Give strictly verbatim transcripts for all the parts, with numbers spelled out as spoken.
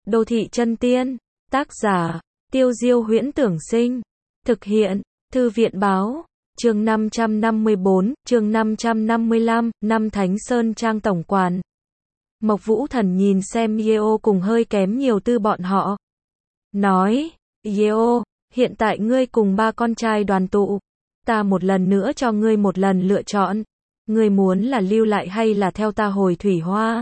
Đô thị chân tiên. Tác giả, Tiêu Diêu Huyễn Tưởng Sinh. Thực hiện, Thư viện Báo. Chương năm trăm năm mươi bốn, chương năm trăm năm mươi lăm, năm Thánh Sơn Trang tổng quản. Mộc Vũ Thần nhìn xem Yeo cùng hơi kém nhiều tư bọn họ. Nói, Yeo, hiện tại ngươi cùng ba con trai đoàn tụ. Ta một lần nữa cho ngươi một lần lựa chọn. Ngươi muốn là lưu lại hay là theo ta hồi Thủy Hoa?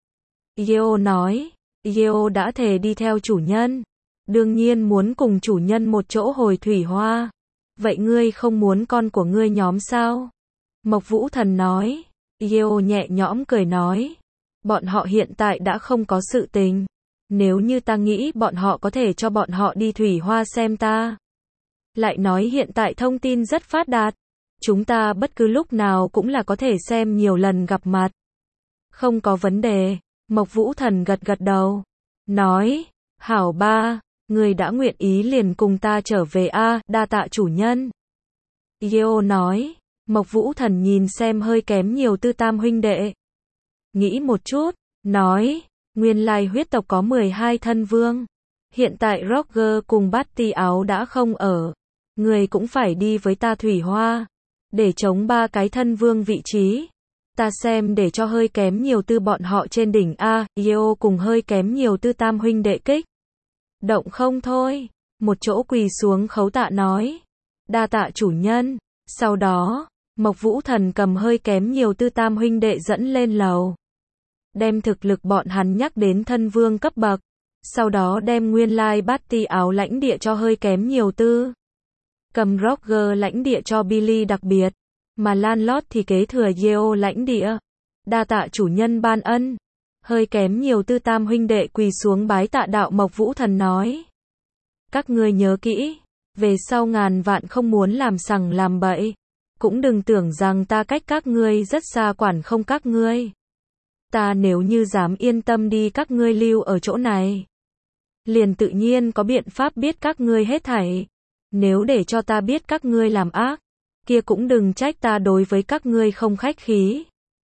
Yeo nói, Yeo đã thề đi theo chủ nhân. Đương nhiên muốn cùng chủ nhân một chỗ hồi Thủy Hoa. Vậy ngươi không muốn con của ngươi nhóm sao? Mộc Vũ Thần nói. Yeo nhẹ nhõm cười nói. Bọn họ hiện tại đã không có sự tình. Nếu như ta nghĩ bọn họ có thể cho bọn họ đi Thủy Hoa xem ta. Lại nói hiện tại thông tin rất phát đạt. Chúng ta bất cứ lúc nào cũng là có thể xem nhiều lần gặp mặt. Không có vấn đề. Mộc Vũ Thần gật gật đầu. Nói, hảo ba, người đã nguyện ý liền cùng ta trở về a, đa tạ chủ nhân. Yeo nói, Mộc Vũ Thần nhìn xem hơi kém nhiều tư tam huynh đệ. Nghĩ một chút, nói, nguyên lai huyết tộc có mười hai thân vương. Hiện tại Roger cùng Bát Ti Áo đã không ở. Người cũng phải đi với ta Thủy Hoa. Để chống ba cái thân vương vị trí. Ta xem để cho hơi kém nhiều tư bọn họ trên đỉnh A, Yeo cùng hơi kém nhiều tư tam huynh đệ kích. Động không thôi. Một chỗ quỳ xuống khấu tạ nói. Đa tạ chủ nhân. Sau đó, Mộc Vũ Thần cầm hơi kém nhiều tư tam huynh đệ dẫn lên lầu. Đem thực lực bọn hắn nhắc đến thân vương cấp bậc. Sau đó đem nguyên lai Bát Ti Áo lãnh địa cho hơi kém nhiều tư. Cầm Roger lãnh địa cho Billy đặc biệt. Mà Lan Lót thì kế thừa Yeo lãnh địa. Đa tạ chủ nhân ban ân. Hơi kém nhiều tư tam huynh đệ quỳ xuống bái tạ đạo. Mộc Vũ Thần nói. Các ngươi nhớ kỹ. Về sau ngàn vạn không muốn làm sằng làm bậy. Cũng đừng tưởng rằng ta cách các ngươi rất xa quản không các ngươi. Ta nếu như dám yên tâm đi các ngươi lưu ở chỗ này. Liền tự nhiên có biện pháp biết các ngươi hết thảy. Nếu để cho ta biết các ngươi làm ác. Kia cũng đừng trách ta đối với các ngươi không khách khí.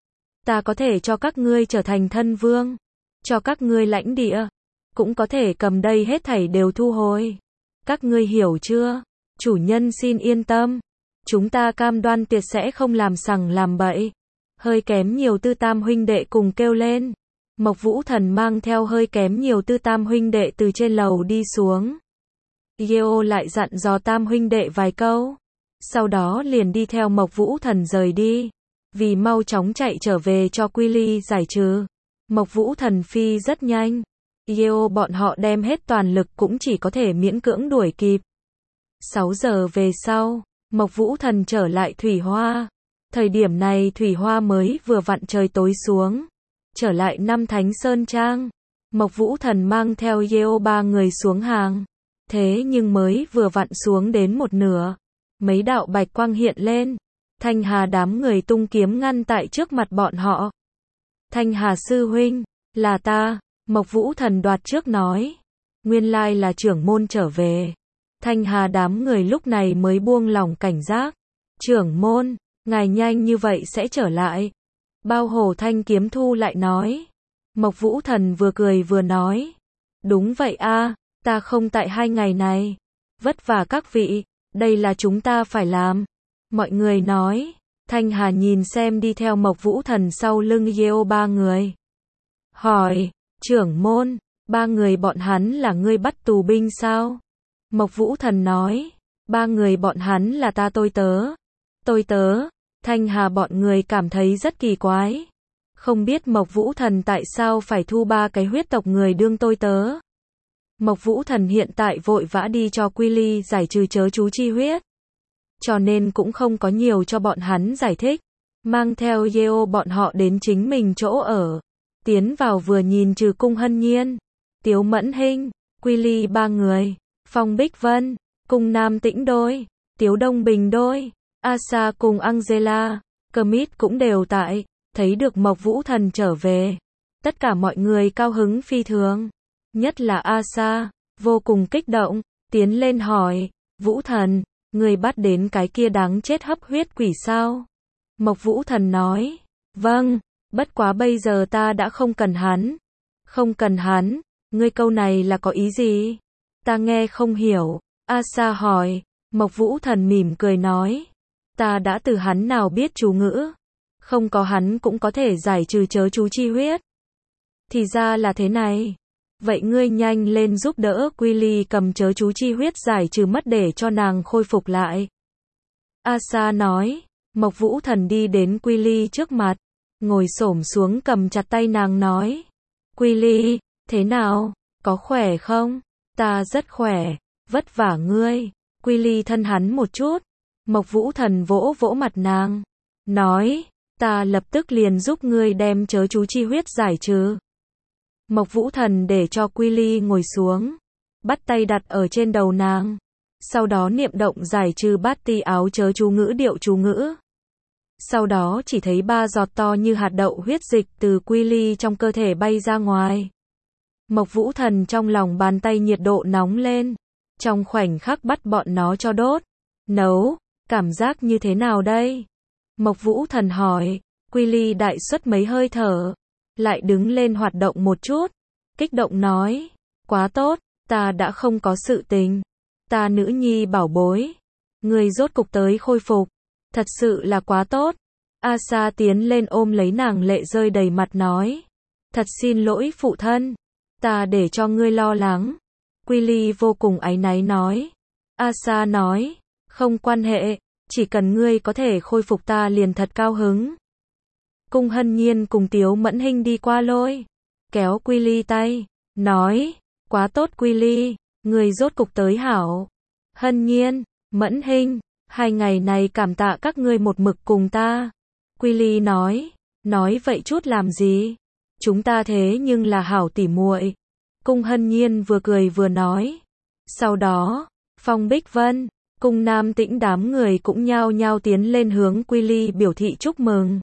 Ta có thể cho các ngươi trở thành thân vương. Cho các ngươi lãnh địa. Cũng có thể cầm đây hết thảy đều thu hồi. Các ngươi hiểu chưa? Chủ nhân xin yên tâm. Chúng ta cam đoan tuyệt sẽ không làm sằng làm bậy. Hơi kém nhiều tư tam huynh đệ cùng kêu lên. Mộc Vũ Thần mang theo hơi kém nhiều tư tam huynh đệ từ trên lầu đi xuống. Yeo lại dặn dò tam huynh đệ vài câu. Sau đó liền đi theo Mộc Vũ Thần rời đi. Vì mau chóng chạy trở về cho Quy Ly giải trừ. Mộc Vũ Thần phi rất nhanh. Yeo bọn họ đem hết toàn lực cũng chỉ có thể miễn cưỡng đuổi kịp. sáu giờ về sau, Mộc Vũ Thần trở lại Thủy Hoa. Thời điểm này Thủy Hoa mới vừa vặn trời tối xuống. Trở lại năm Thánh Sơn Trang. Mộc Vũ Thần mang theo Yeo ba người xuống hàng. Thế nhưng mới vừa vặn xuống đến một nửa. Mấy đạo bạch quang hiện lên. Thanh Hà đám người tung kiếm ngăn tại trước mặt bọn họ. Thanh Hà sư huynh, là ta. Mộc Vũ Thần đoạt trước nói. Nguyên lai là trưởng môn trở về. Thanh Hà đám người lúc này mới buông lỏng cảnh giác. Trưởng môn, ngài nhanh như vậy sẽ trở lại. Bao Hổ Thanh Kiếm thu lại nói. Mộc Vũ Thần vừa cười vừa nói. Đúng vậy a, ta không tại hai ngày này. Vất vả các vị. Đây là chúng ta phải làm. Mọi người nói. Thanh Hà nhìn xem đi theo Mộc Vũ Thần sau lưng Yeo ba người. Hỏi, trưởng môn, ba người bọn hắn là ngươi bắt tù binh sao? Mộc Vũ Thần nói, ba người bọn hắn là ta tôi tớ. Tôi tớ, Thanh Hà bọn người cảm thấy rất kỳ quái. Không biết Mộc Vũ Thần tại sao phải thu ba cái huyết tộc người đương tôi tớ. Mộc Vũ Thần hiện tại vội vã đi cho Quy Ly giải trừ chớ chú chi huyết. Cho nên cũng không có nhiều cho bọn hắn giải thích. Mang theo Yeo bọn họ đến chính mình chỗ ở. Tiến vào vừa nhìn trừ Cung Hân Nhiên, Tiếu Mẫn Hinh, Quy Ly ba người, Phong Bích Vân, Cung Nam Tĩnh đôi, Tiếu Đông Bình đôi, Asa cùng Angela, Kermit cũng đều tại. Thấy được Mộc Vũ Thần trở về. Tất cả mọi người cao hứng phi thường. Nhất là Asa, vô cùng kích động, tiến lên hỏi, Vũ Thần, người bắt đến cái kia đáng chết hấp huyết quỷ sao? Mộc Vũ Thần nói, vâng, bất quá bây giờ ta đã không cần hắn. Không cần hắn, Ngươi câu này là có ý gì? Ta nghe không hiểu. Asa hỏi. Mộc Vũ Thần mỉm cười nói. Ta đã từ hắn nào biết chú ngữ. Không có hắn cũng có thể giải trừ chớ chú chi huyết. Thì ra là thế này. Vậy ngươi nhanh lên giúp đỡ Quy cầm chớ chú chi huyết giải trừ mất để cho nàng khôi phục lại. Asa nói. Mộc Vũ Thần đi đến Quy trước mặt. Ngồi xổm xuống cầm chặt tay nàng nói. Quy, thế nào? Có khỏe không? Ta rất khỏe. Vất vả ngươi. Quy thân hắn một chút. Mộc Vũ Thần vỗ vỗ mặt nàng. Nói. Ta lập tức liền giúp ngươi đem chớ chú chi huyết giải trừ. Mộc Vũ Thần để cho Quy ngồi xuống. Bắt tay đặt ở trên đầu nàng. Sau đó niệm động giải trừ bát ti áo chớ chú ngữ điệu chú ngữ. Sau đó chỉ thấy ba giọt to như hạt đậu huyết dịch từ Quy trong cơ thể bay ra ngoài. Mộc Vũ Thần trong lòng bàn tay nhiệt độ nóng lên. Trong khoảnh khắc bắt bọn nó cho đốt. Nấu, cảm giác như thế nào đây? Mộc Vũ Thần hỏi. Quy đại xuất mấy hơi thở. Lại đứng lên hoạt động một chút. Kích động nói. Quá tốt, ta đã không có sự tình. Ta nữ nhi bảo bối. Người rốt cục tới khôi phục. Thật sự là quá tốt. Asa tiến lên ôm lấy nàng lệ rơi đầy mặt nói. Thật xin lỗi phụ thân. Ta để cho ngươi lo lắng. Quy vô cùng áy náy nói. Asa nói. Không quan hệ. Chỉ cần ngươi có thể khôi phục ta liền thật cao hứng. Cung Hân Nhiên cùng Tiếu Mẫn Hinh đi qua lôi. Kéo Quy tay. Nói. Quá tốt Quy. Ngươi rốt cục tới hảo. Hân Nhiên. Mẫn Hinh. Hai ngày này cảm tạ các ngươi một mực cùng ta. Quy nói. Nói vậy chút làm gì? Chúng ta thế nhưng là hảo tỉ muội. Cung Hân Nhiên vừa cười vừa nói. Sau đó, Phong Bích Vân, Cung Nam Tĩnh đám người cũng nhao nhao tiến lên hướng Quy biểu thị chúc mừng.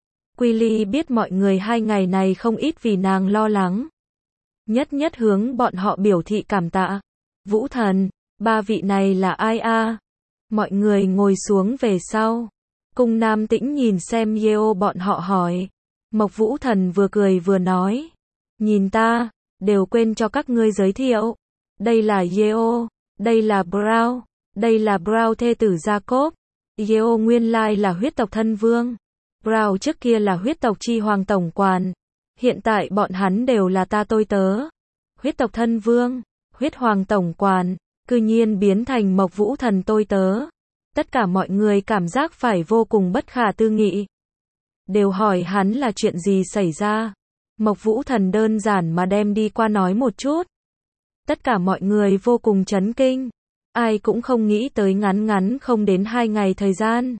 Quy biết mọi người hai ngày này không ít vì nàng lo lắng. Nhất nhất hướng bọn họ biểu thị cảm tạ. Vũ Thần, ba vị này là ai a? Mọi người ngồi xuống về sau. Cung Nam Tĩnh nhìn xem Yeo bọn họ hỏi. Mộc Vũ Thần vừa cười vừa nói. Nhìn ta, đều quên cho các ngươi giới thiệu. Đây là Yeo, đây là Brown, đây là Brown thê tử Jacob. Yeo nguyên lai là huyết tộc thân vương. Brown trước kia là huyết tộc chi hoàng tổng quản. Hiện tại bọn hắn đều là ta tôi tớ. Huyết tộc thân vương, huyết hoàng tổng quản, cư nhiên biến thành Mộc Vũ Thần tôi tớ. Tất cả mọi người cảm giác phải vô cùng bất khả tư nghị. Đều hỏi hắn là chuyện gì xảy ra. Mộc Vũ Thần đơn giản mà đem đi qua nói một chút. Tất cả mọi người vô cùng chấn kinh. Ai cũng không nghĩ tới ngắn ngắn không đến hai ngày thời gian.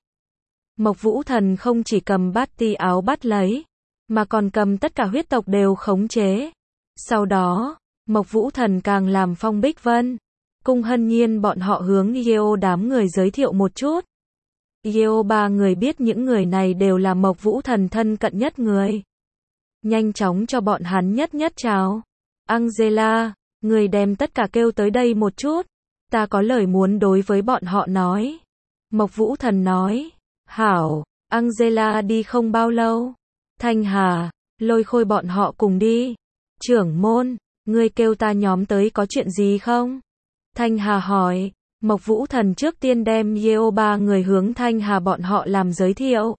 Mộc Vũ Thần không chỉ cầm bát ti áo bắt lấy, mà còn cầm tất cả huyết tộc đều khống chế. Sau đó, Mộc Vũ Thần càng làm Phong Bích Vân, Cung Hân Nhiên bọn họ hướng Yeo đám người giới thiệu một chút. Yeo ba người biết những người này đều là Mộc Vũ Thần thân cận nhất người. Nhanh chóng cho bọn hắn nhất nhất chào. Angela, người đem tất cả kêu tới đây một chút. Ta có lời muốn đối với bọn họ nói. Mộc Vũ Thần nói. Hảo, Angela đi không bao lâu. Thanh Hà, Lôi Khôi bọn họ cùng đi. Trưởng môn, ngươi kêu ta nhóm tới có chuyện gì không? Thanh Hà hỏi. Mộc Vũ Thần trước tiên đem Yeo ba người hướng Thanh Hà bọn họ làm giới thiệu.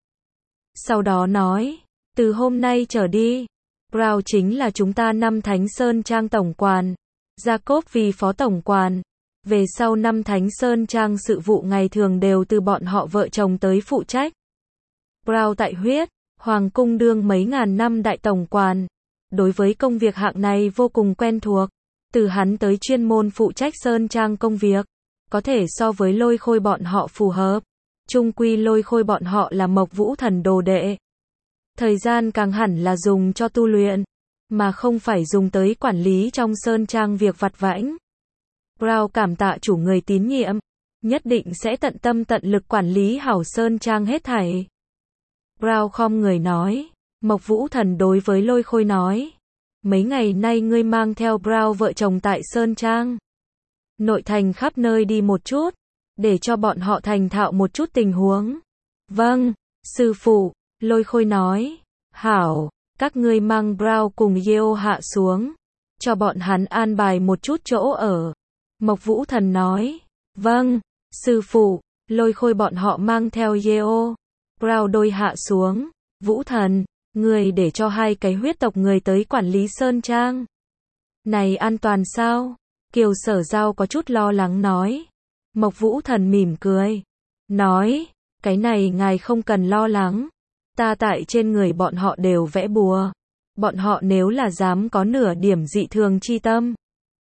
Sau đó nói. Từ hôm nay trở đi, Brown chính là chúng ta năm Thánh Sơn Trang tổng quản. Jacob vì phó tổng quản. Về sau năm Thánh Sơn Trang sự vụ ngày thường đều từ bọn họ vợ chồng tới phụ trách. Brown tại huyết, Hoàng cung đương mấy ngàn năm đại tổng quản. Đối với công việc hạng này vô cùng quen thuộc. Từ hắn tới chuyên môn phụ trách Sơn Trang công việc. Có thể so với Lôi Khôi bọn họ phù hợp. Chung quy Lôi Khôi bọn họ là Mộc Vũ Thần đồ đệ. Thời gian càng hẳn là dùng cho tu luyện, mà không phải dùng tới quản lý trong Sơn Trang việc vặt vãnh. Brown cảm tạ chủ người tín nhiệm, nhất định sẽ tận tâm tận lực quản lý hảo Sơn Trang hết thảy. Brown khom người nói. Mộc Vũ Thần đối với Lôi Khôi nói. Mấy ngày nay ngươi mang theo Brown vợ chồng tại Sơn Trang. Nội thành khắp nơi đi một chút, để cho bọn họ thành thạo một chút tình huống. Vâng, sư phụ. Lôi Khôi nói. Hảo, các ngươi mang Brown cùng Yeo hạ xuống. cho bọn hắn an bài một chút chỗ ở. Mộc Vũ Thần nói, vâng, sư phụ, Lôi Khôi bọn họ mang theo Yeo Rao đôi hạ xuống. Vũ Thần, người để cho hai cái huyết tộc người tới quản lý Sơn Trang. Này an toàn sao? Kiều Sở Giao có chút lo lắng nói. Mộc Vũ Thần mỉm cười, nói, cái này ngài không cần lo lắng. Ta tại trên người bọn họ đều vẽ bùa. Bọn họ nếu là dám có nửa điểm dị thường chi tâm,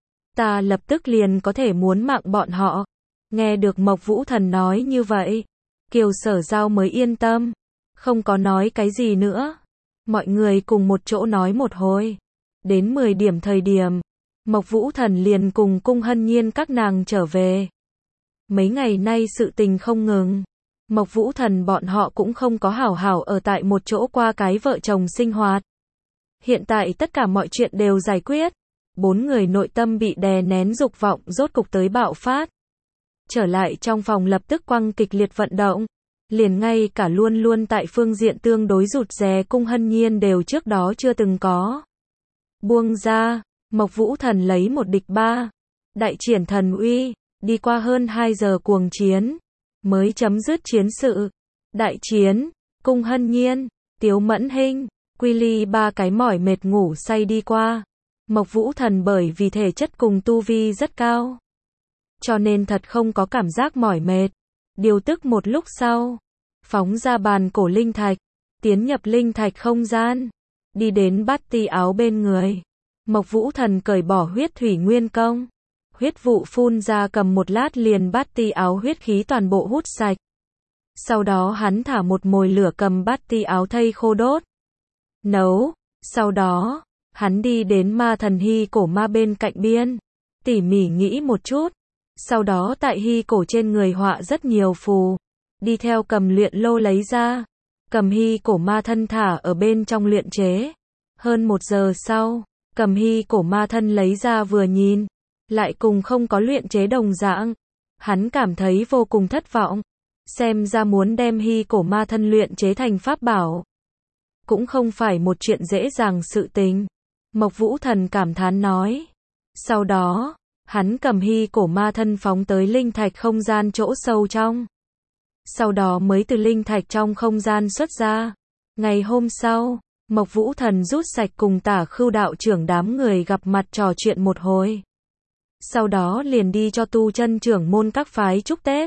ta lập tức liền có thể muốn mạng bọn họ. Nghe được Mộc Vũ Thần nói như vậy, Kiều Sở Giao mới yên tâm, không có nói cái gì nữa. Mọi người cùng một chỗ nói một hồi. Đến mười điểm thời điểm, Mộc Vũ Thần liền cùng Cung Hân Nhiên các nàng trở về. Mấy ngày nay sự tình không ngừng. Mộc Vũ Thần bọn họ cũng không có hảo hảo ở tại một chỗ qua cái vợ chồng sinh hoạt. Hiện tại tất cả mọi chuyện đều giải quyết. Bốn người nội tâm bị đè nén dục vọng rốt cục tới bạo phát. Trở lại trong phòng lập tức quăng kịch liệt vận động. Liền ngay cả luôn luôn tại phương diện tương đối rụt rè Cung Hân Nhiên đều trước đó chưa từng có. Buông ra, Mộc Vũ Thần lấy một địch ba. Đại triển thần uy, đi qua hơn hai giờ cuồng chiến, mới chấm dứt chiến sự. Đại chiến, Cung Hân Nhiên, Tiếu Mẫn Hinh, Quy Ly ba cái mỏi mệt ngủ say đi qua. Mộc Vũ Thần bởi vì thể chất cùng tu vi rất cao, cho nên thật không có cảm giác mỏi mệt. Điều tức một lúc sau, phóng ra bàn cổ linh thạch, tiến nhập linh thạch không gian, đi đến Bát Ti Áo bên người. Mộc Vũ Thần cởi bỏ huyết thủy nguyên công, huyết vụ phun ra cầm một lát liền Bát Ti Áo huyết khí toàn bộ hút sạch. Sau đó hắn thả một mồi lửa cầm Bát Ti Áo thây khô đốt, nấu. Sau đó, hắn đi đến ma thần hy cổ ma bên cạnh biên, tỉ mỉ nghĩ một chút. Sau đó tại hy cổ trên người họa rất nhiều phù, đi theo cầm luyện lô lấy ra, cầm hy cổ ma thân thả ở bên trong luyện chế. Hơn một giờ sau, cầm hy cổ ma thân lấy ra vừa nhìn, lại cùng không có luyện chế đồng dạng. Hắn cảm thấy vô cùng thất vọng, xem ra muốn đem hy cổ ma thân luyện chế thành pháp bảo, cũng không phải một chuyện dễ dàng sự tình. Mộc Vũ Thần cảm thán nói. Sau đó, hắn cầm hy cổ ma thân phóng tới linh thạch không gian chỗ sâu trong. Sau đó mới từ linh thạch trong không gian xuất ra. Ngày hôm sau, Mộc Vũ Thần rút sạch cùng Tả Khưu đạo trưởng đám người gặp mặt trò chuyện một hồi. Sau đó liền đi cho tu chân trưởng môn các phái chúc Tết.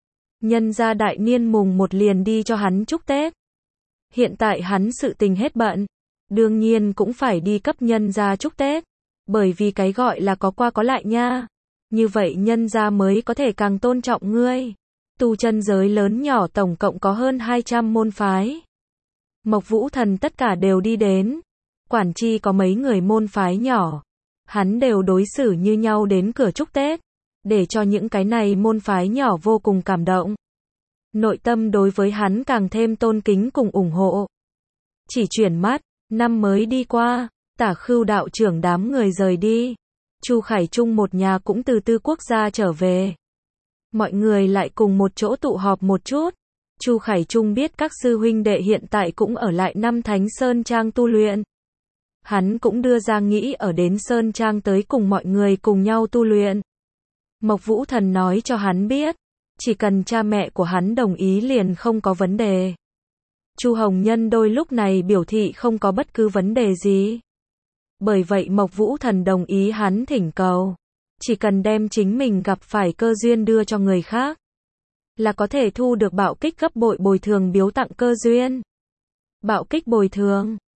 Nhân ra đại niên mùng một liền đi cho hắn chúc Tết. Hiện tại hắn sự tình hết bận, đương nhiên cũng phải đi cấp nhân ra chúc Tết. Bởi vì cái gọi là có qua có lại nha. Như vậy nhân ra mới có thể càng tôn trọng ngươi. Tu chân giới lớn nhỏ tổng cộng có hơn hai trăm môn phái. Mộc Vũ Thần tất cả đều đi đến. Quản chi có mấy người môn phái nhỏ, hắn đều đối xử như nhau đến cửa chúc Tết, để cho những cái này môn phái nhỏ vô cùng cảm động. Nội tâm đối với hắn càng thêm tôn kính cùng ủng hộ. Chỉ chuyển mắt, năm mới đi qua, Tả Khưu đạo trưởng đám người rời đi. Chu Khải Trung một nhà cũng từ Tư Quốc gia trở về. Mọi người lại cùng một chỗ tụ họp một chút. Chu Khải Trung biết các sư huynh đệ hiện tại cũng ở lại Năm Thánh Sơn Trang tu luyện. Hắn cũng đưa ra nghĩ ở đến Sơn Trang tới cùng mọi người cùng nhau tu luyện. Mộc Vũ Thần nói cho hắn biết, chỉ cần cha mẹ của hắn đồng ý liền không có vấn đề. Chu Hồng Nhân đôi lúc này biểu thị không có bất cứ vấn đề gì. Bởi vậy Mộc Vũ Thần đồng ý hắn thỉnh cầu. Chỉ cần đem chính mình gặp phải cơ duyên đưa cho người khác, là có thể thu được bạo kích gấp bội bồi thường biếu tặng cơ duyên. Bạo kích bồi thường